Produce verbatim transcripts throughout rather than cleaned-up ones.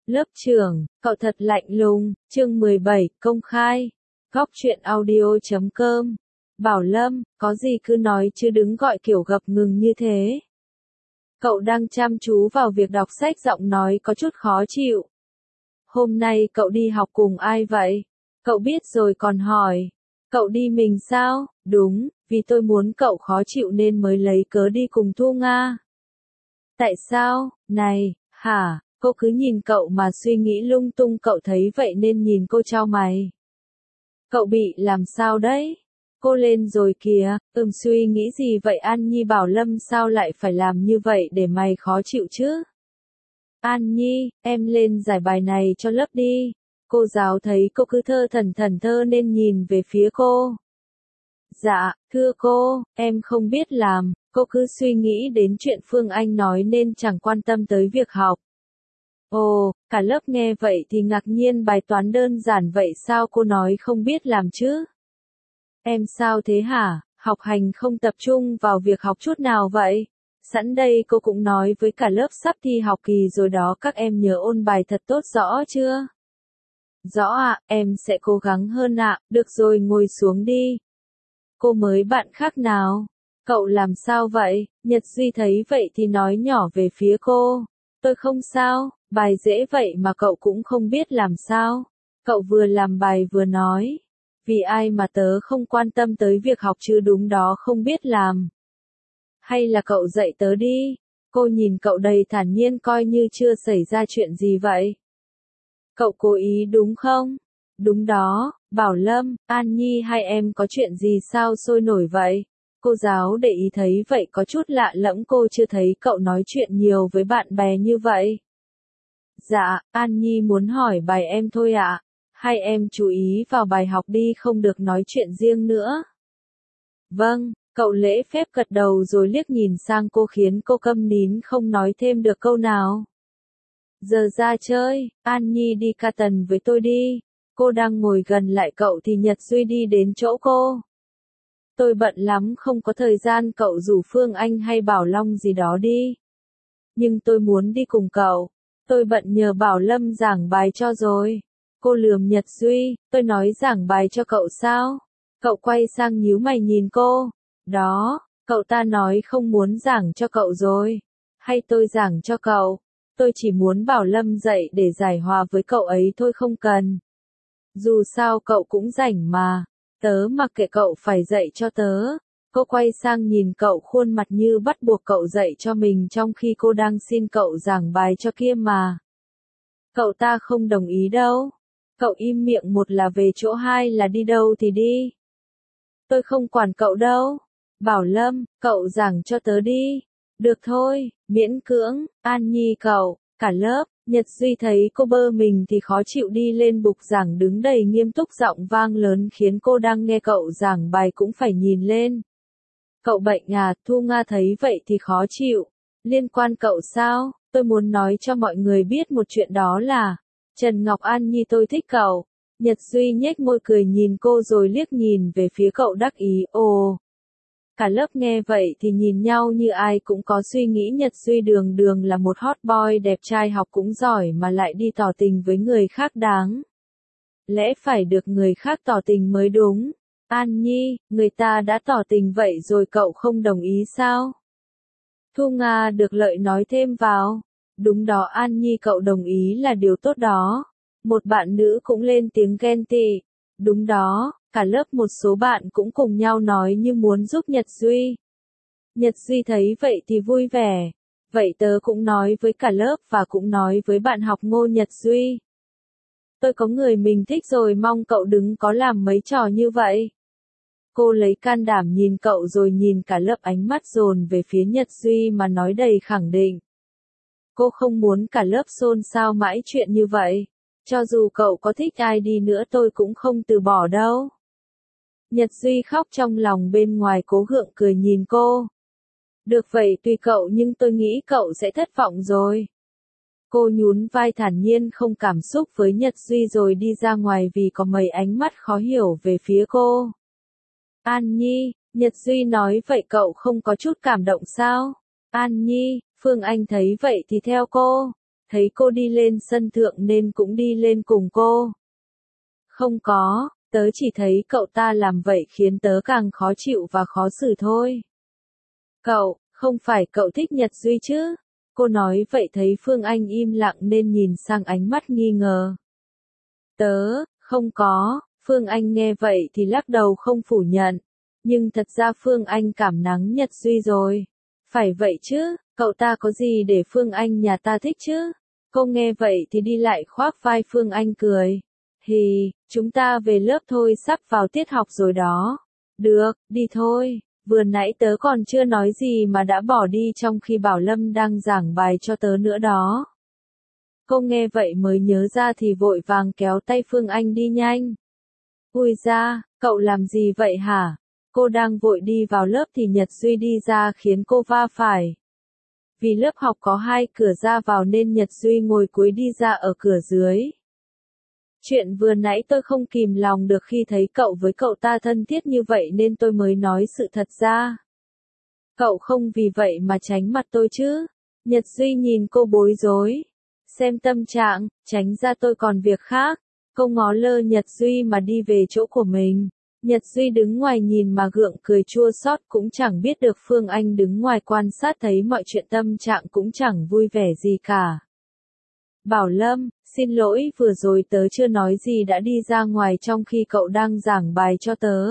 Lớp trưởng, cậu thật lạnh lùng, chương mười bảy, công khai. Góc truyện audio chấm com. Bảo Lâm, có gì cứ nói chứ đứng gọi kiểu gập ngừng như thế. Cậu đang chăm chú vào việc đọc sách, giọng nói có chút khó chịu. Hôm nay cậu đi học cùng ai vậy? Cậu biết rồi còn hỏi. Cậu đi mình sao? Đúng, vì tôi muốn cậu khó chịu nên mới lấy cớ đi cùng Thu Nga. Tại sao? Này, hả? Cô cứ nhìn cậu mà suy nghĩ lung tung, cậu thấy vậy nên nhìn cô chau mày. Cậu bị làm sao đấy? Cô lên rồi kìa, ừm suy nghĩ gì vậy An Nhi? Bảo Lâm sao lại phải làm như vậy để mày khó chịu chứ? An Nhi, em lên giải bài này cho lớp đi. Cô giáo thấy cô cứ thơ thẩn thẩn thơ nên nhìn về phía cô. Dạ, thưa cô, em không biết làm, cô cứ suy nghĩ đến chuyện Phương Anh nói nên chẳng quan tâm tới việc học. Ồ, cả lớp nghe vậy thì ngạc nhiên, bài toán đơn giản vậy sao cô nói không biết làm chứ? Em sao thế hả, học hành không tập trung vào việc học chút nào vậy? Sẵn đây cô cũng nói với cả lớp sắp thi học kỳ rồi đó, các em nhớ ôn bài thật tốt, rõ chưa? Rõ ạ, em sẽ cố gắng hơn ạ, được rồi ngồi xuống đi. Cô mới bạn khác nào? Cậu làm sao vậy? Nhật Duy thấy vậy thì nói nhỏ về phía cô. Tôi không sao, bài dễ vậy mà cậu cũng không biết làm sao. Cậu vừa làm bài vừa nói. Vì ai mà tớ không quan tâm tới việc học chứ, đúng đó, không biết làm. Hay là cậu dạy tớ đi? Cô nhìn cậu đầy thản nhiên, coi như chưa xảy ra chuyện gì vậy. Cậu cố ý đúng không? Đúng đó, Bảo Lâm, An Nhi hai em có chuyện gì sao sôi nổi vậy? Cô giáo để ý thấy vậy có chút lạ lẫm, cô chưa thấy cậu nói chuyện nhiều với bạn bè như vậy. Dạ, An Nhi muốn hỏi bài em thôi ạ. Hai em chú ý vào bài học đi, không được nói chuyện riêng nữa. Vâng, cậu lễ phép gật đầu rồi liếc nhìn sang cô khiến cô câm nín không nói thêm được câu nào. Giờ ra chơi, An Nhi đi ca tần với tôi đi. Cô đang ngồi gần lại cậu thì Nhật Duy đi đến chỗ cô. Tôi bận lắm không có thời gian, cậu rủ Phương Anh hay Bảo Long gì đó đi. Nhưng tôi muốn đi cùng cậu. Tôi bận nhờ Bảo Lâm giảng bài cho rồi. Cô lườm Nhật Duy, tôi nói giảng bài cho cậu sao? Cậu quay sang nhíu mày nhìn cô. Đó, cậu ta nói không muốn giảng cho cậu rồi. Hay tôi giảng cho cậu? Tôi chỉ muốn Bảo Lâm dạy để giải hòa với cậu ấy thôi, không cần. Dù sao cậu cũng rảnh mà. Tớ mặc kệ cậu phải dạy cho tớ. Cô quay sang nhìn cậu, khuôn mặt như bắt buộc cậu dạy cho mình trong khi cô đang xin cậu giảng bài cho kia mà. Cậu ta không đồng ý đâu. Cậu im miệng, một là về chỗ, hai là đi đâu thì đi. Tôi không quản cậu đâu. Bảo Lâm, cậu giảng cho tớ đi. Được thôi, miễn cưỡng, An Nhi cậu, cả lớp. Nhật Duy thấy cô bơ mình thì khó chịu, đi lên bục giảng đứng đầy nghiêm túc, giọng vang lớn khiến cô đang nghe cậu giảng bài cũng phải nhìn lên. Cậu bệnh à? Thu Nga thấy vậy thì khó chịu. Liên quan cậu sao? Tôi muốn nói cho mọi người biết một chuyện, đó là Trần Ngọc An Nhi, tôi thích cậu. Nhật Duy nhếch môi cười nhìn cô rồi liếc nhìn về phía cậu đắc ý. Ồ. Cả lớp nghe vậy thì nhìn nhau như ai cũng có suy nghĩ Nhật Duy đường đường là một hot boy đẹp trai, học cũng giỏi mà lại đi tỏ tình với người khác, đáng lẽ phải được người khác tỏ tình mới đúng. An Nhi, người ta đã tỏ tình vậy rồi cậu không đồng ý sao? Thu Nga được lợi nói thêm vào. Đúng đó An Nhi, cậu đồng ý là điều tốt đó. Một bạn nữ cũng lên tiếng ghen tị. Đúng đó, cả lớp một số bạn cũng cùng nhau nói như muốn giúp Nhật Duy. Nhật Duy thấy vậy thì vui vẻ. Vậy tớ cũng nói với cả lớp và cũng nói với bạn học Ngô Nhật Duy. Tôi có người mình thích rồi, mong cậu đừng có làm mấy trò như vậy. Cô lấy can đảm nhìn cậu rồi nhìn cả lớp, ánh mắt dồn về phía Nhật Duy mà nói đầy khẳng định. Cô không muốn cả lớp xôn xao mãi chuyện như vậy. Cho dù cậu có thích ai đi nữa tôi cũng không từ bỏ đâu. Nhật Duy khóc trong lòng, bên ngoài cố gượng cười nhìn cô. Được vậy tùy cậu, nhưng tôi nghĩ cậu sẽ thất vọng rồi. Cô nhún vai thản nhiên không cảm xúc với Nhật Duy rồi đi ra ngoài vì có mấy ánh mắt khó hiểu về phía cô. An Nhi, Nhật Duy nói vậy cậu không có chút cảm động sao? An Nhi, Phương Anh thấy vậy thì theo cô. thấy cô đi lên sân thượng nên cũng đi lên cùng cô. Không có, tớ chỉ thấy cậu ta làm vậy khiến tớ càng khó chịu và khó xử thôi. Cậu, không phải cậu thích Nhật Duy chứ? Cô nói vậy thấy Phương Anh im lặng nên nhìn sang ánh mắt nghi ngờ. Tớ, không có, Phương Anh nghe vậy thì lắc đầu không phủ nhận. Nhưng thật ra Phương Anh cảm nắng Nhật Duy rồi. Phải vậy chứ, cậu ta có gì để Phương Anh nhà ta thích chứ? Cô nghe vậy thì đi lại khoác vai Phương Anh cười. Hì, chúng ta về lớp thôi, sắp vào tiết học rồi đó. Được, đi thôi, vừa nãy tớ còn chưa nói gì mà đã bỏ đi trong khi Bảo Lâm đang giảng bài cho tớ nữa đó. Cô nghe vậy mới nhớ ra thì vội vàng kéo tay Phương Anh đi nhanh. Ui ra, cậu làm gì vậy hả? Cô đang vội đi vào lớp thì Nhật Duy đi ra khiến cô va phải. Vì lớp học có hai cửa ra vào nên Nhật Duy ngồi cuối đi ra ở cửa dưới. Chuyện vừa nãy tôi không kìm lòng được khi thấy cậu với cậu ta thân thiết như vậy nên tôi mới nói sự thật ra. Cậu không vì vậy mà tránh mặt tôi chứ? Nhật Duy nhìn cô bối rối. Xem tâm trạng, tránh ra tôi còn việc khác. Cô ngó lơ Nhật Duy mà đi về chỗ của mình. Nhật Duy đứng ngoài nhìn mà gượng cười chua xót, cũng chẳng biết được Phương Anh đứng ngoài quan sát thấy mọi chuyện tâm trạng cũng chẳng vui vẻ gì cả. Bảo Lâm, xin lỗi vừa rồi tớ chưa nói gì đã đi ra ngoài trong khi cậu đang giảng bài cho tớ.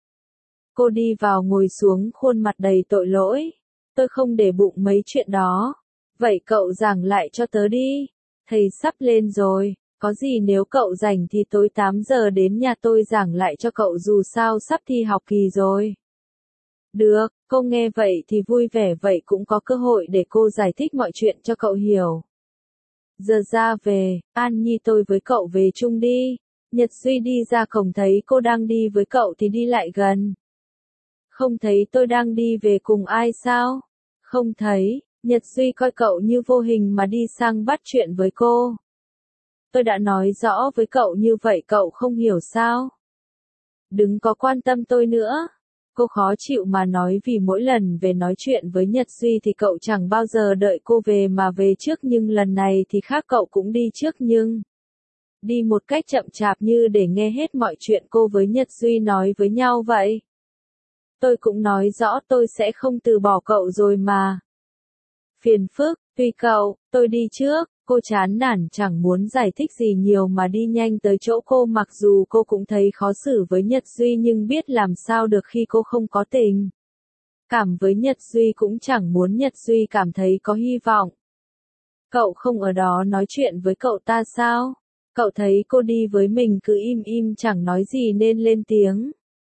Cô đi vào ngồi xuống khuôn mặt đầy tội lỗi. Tôi không để bụng mấy chuyện đó. Vậy cậu giảng lại cho tớ đi. Thầy sắp lên rồi. Có gì nếu cậu rảnh thì tối tám giờ đến nhà tôi giảng lại cho cậu, dù sao sắp thi học kỳ rồi. Được, cô nghe vậy thì vui vẻ, vậy cũng có cơ hội để cô giải thích mọi chuyện cho cậu hiểu. Giờ ra về, An Nhi tôi với cậu về chung đi. Nhật Duy đi ra cổng thấy cô đang đi với cậu thì đi lại gần. Không thấy tôi đang đi về cùng ai sao? Không thấy, Nhật Duy coi cậu như vô hình mà đi sang bắt chuyện với cô. Tôi đã nói rõ với cậu như vậy cậu không hiểu sao? Đừng có quan tâm tôi nữa. Cô khó chịu mà nói vì mỗi lần về nói chuyện với Nhật Duy thì cậu chẳng bao giờ đợi cô về mà về trước, nhưng lần này thì khác, cậu cũng đi trước nhưng đi một cách chậm chạp như để nghe hết mọi chuyện cô với Nhật Duy nói với nhau vậy. Tôi cũng nói rõ tôi sẽ không từ bỏ cậu rồi mà. Phiền phức, tùy cậu, tôi đi trước. Cô chán nản chẳng muốn giải thích gì nhiều mà đi nhanh tới chỗ cô, mặc dù cô cũng thấy khó xử với Nhật Duy nhưng biết làm sao được khi cô không có tình cảm với Nhật Duy, cũng chẳng muốn Nhật Duy cảm thấy có hy vọng. Cậu không ở đó nói chuyện với cậu ta sao? Cậu thấy cô đi với mình cứ im im chẳng nói gì nên lên tiếng.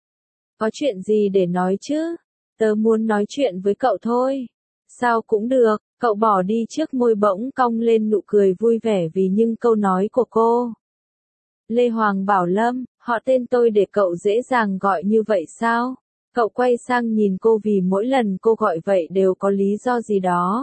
Có chuyện gì để nói chứ? Tớ muốn nói chuyện với cậu thôi. Sao cũng được. Cậu bỏ đi trước, môi bỗng cong lên nụ cười vui vẻ vì những câu nói của cô. Lê Hoàng Bảo Lâm, họ tên tôi để cậu dễ dàng gọi như vậy sao? Cậu quay sang nhìn cô vì mỗi lần cô gọi vậy đều có lý do gì đó.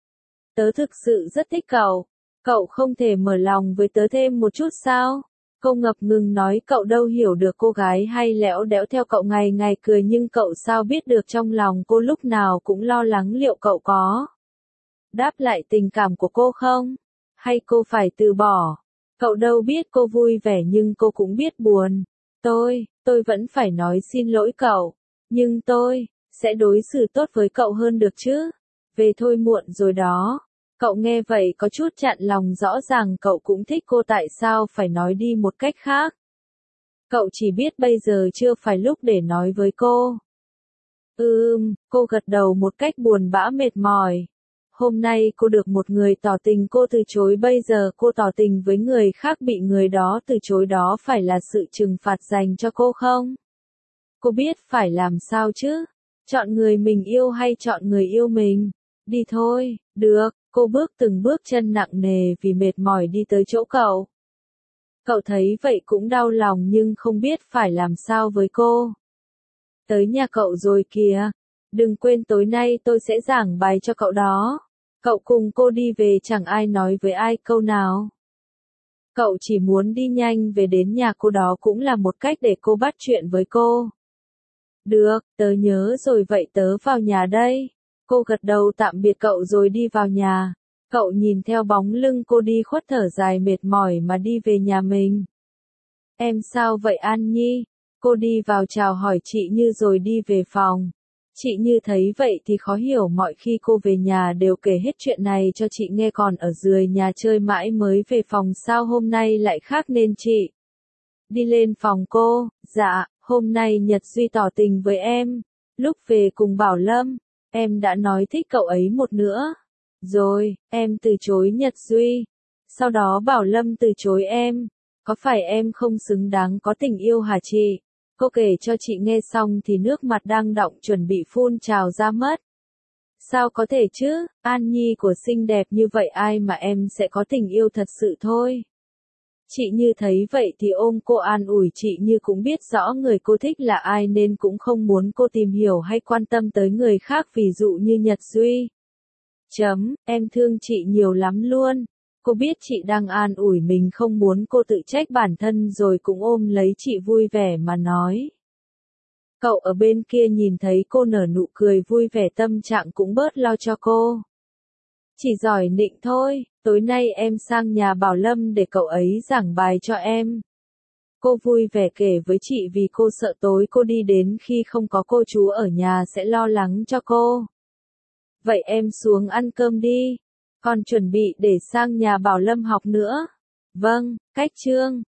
Tớ thực sự rất thích cậu. Cậu không thể mở lòng với tớ thêm một chút sao? Cô ngập ngừng nói, cậu đâu hiểu được cô gái hay lẽo đẽo theo cậu ngày ngày cười, nhưng cậu sao biết được trong lòng cô lúc nào cũng lo lắng liệu cậu có đáp lại tình cảm của cô không? Hay cô phải từ bỏ? Cậu đâu biết cô vui vẻ nhưng cô cũng biết buồn. Tôi, tôi vẫn phải nói xin lỗi cậu. Nhưng tôi, sẽ đối xử tốt với cậu hơn được chứ? Về thôi, muộn rồi đó. Cậu nghe vậy có chút chạnh lòng, rõ ràng cậu cũng thích cô, tại sao phải nói đi một cách khác? Cậu chỉ biết bây giờ chưa phải lúc để nói với cô. Ừm, cô gật đầu một cách buồn bã mệt mỏi. Hôm nay cô được một người tỏ tình cô từ chối, bây giờ cô tỏ tình với người khác bị người đó từ chối, đó phải là sự trừng phạt dành cho cô không? Cô biết phải làm sao chứ? Chọn người mình yêu hay chọn người yêu mình? Đi thôi, được, cô bước từng bước chân nặng nề vì mệt mỏi đi tới chỗ cậu. Cậu thấy vậy cũng đau lòng nhưng không biết phải làm sao với cô. Tới nhà cậu rồi kìa. Đừng quên tối nay tôi sẽ giảng bài cho cậu đó. Cậu cùng cô đi về, chẳng ai nói với ai câu nào. Cậu chỉ muốn đi nhanh về đến nhà cô, đó cũng là một cách để cô bắt chuyện với cô. Được, tớ nhớ rồi, vậy tớ vào nhà đây. Cô gật đầu tạm biệt cậu rồi đi vào nhà. Cậu nhìn theo bóng lưng cô đi khuất thở dài mệt mỏi mà đi về nhà mình. Em sao vậy An Nhi? Cô đi vào chào hỏi chị Như rồi đi về phòng. Chị Như thấy vậy thì khó hiểu, mọi khi cô về nhà đều kể hết chuyện này cho chị nghe, còn ở dưới nhà chơi mãi mới về phòng, sao hôm nay lại khác nên chị đi lên phòng cô. Dạ, hôm nay Nhật Duy tỏ tình với em. Lúc về cùng Bảo Lâm, em đã nói thích cậu ấy một nữa. Rồi, em từ chối Nhật Duy. Sau đó Bảo Lâm từ chối em. Có phải em không xứng đáng có tình yêu hả chị? Cô kể cho chị nghe xong thì nước mặt đang đọng chuẩn bị phun trào ra mất. Sao có thể chứ, An Nhi của xinh đẹp như vậy ai mà em sẽ có tình yêu thật sự thôi. Chị Như thấy vậy thì ôm cô an ủi, chị Như cũng biết rõ người cô thích là ai nên cũng không muốn cô tìm hiểu hay quan tâm tới người khác, ví dụ như Nhật Duy. Chấm, em thương chị nhiều lắm luôn. Cô biết chị đang an ủi mình, không muốn cô tự trách bản thân, rồi cũng ôm lấy chị vui vẻ mà nói. Cậu ở bên kia nhìn thấy cô nở nụ cười vui vẻ, tâm trạng cũng bớt lo cho cô. Chỉ giỏi nịnh thôi, tối nay em sang nhà Bảo Lâm để cậu ấy giảng bài cho em. Cô vui vẻ kể với chị vì cô sợ tối cô đi đến khi không có cô chú ở nhà sẽ lo lắng cho cô. Vậy em xuống ăn cơm đi, còn chuẩn bị để sang nhà Bảo Lâm học nữa. Vâng, cách chương.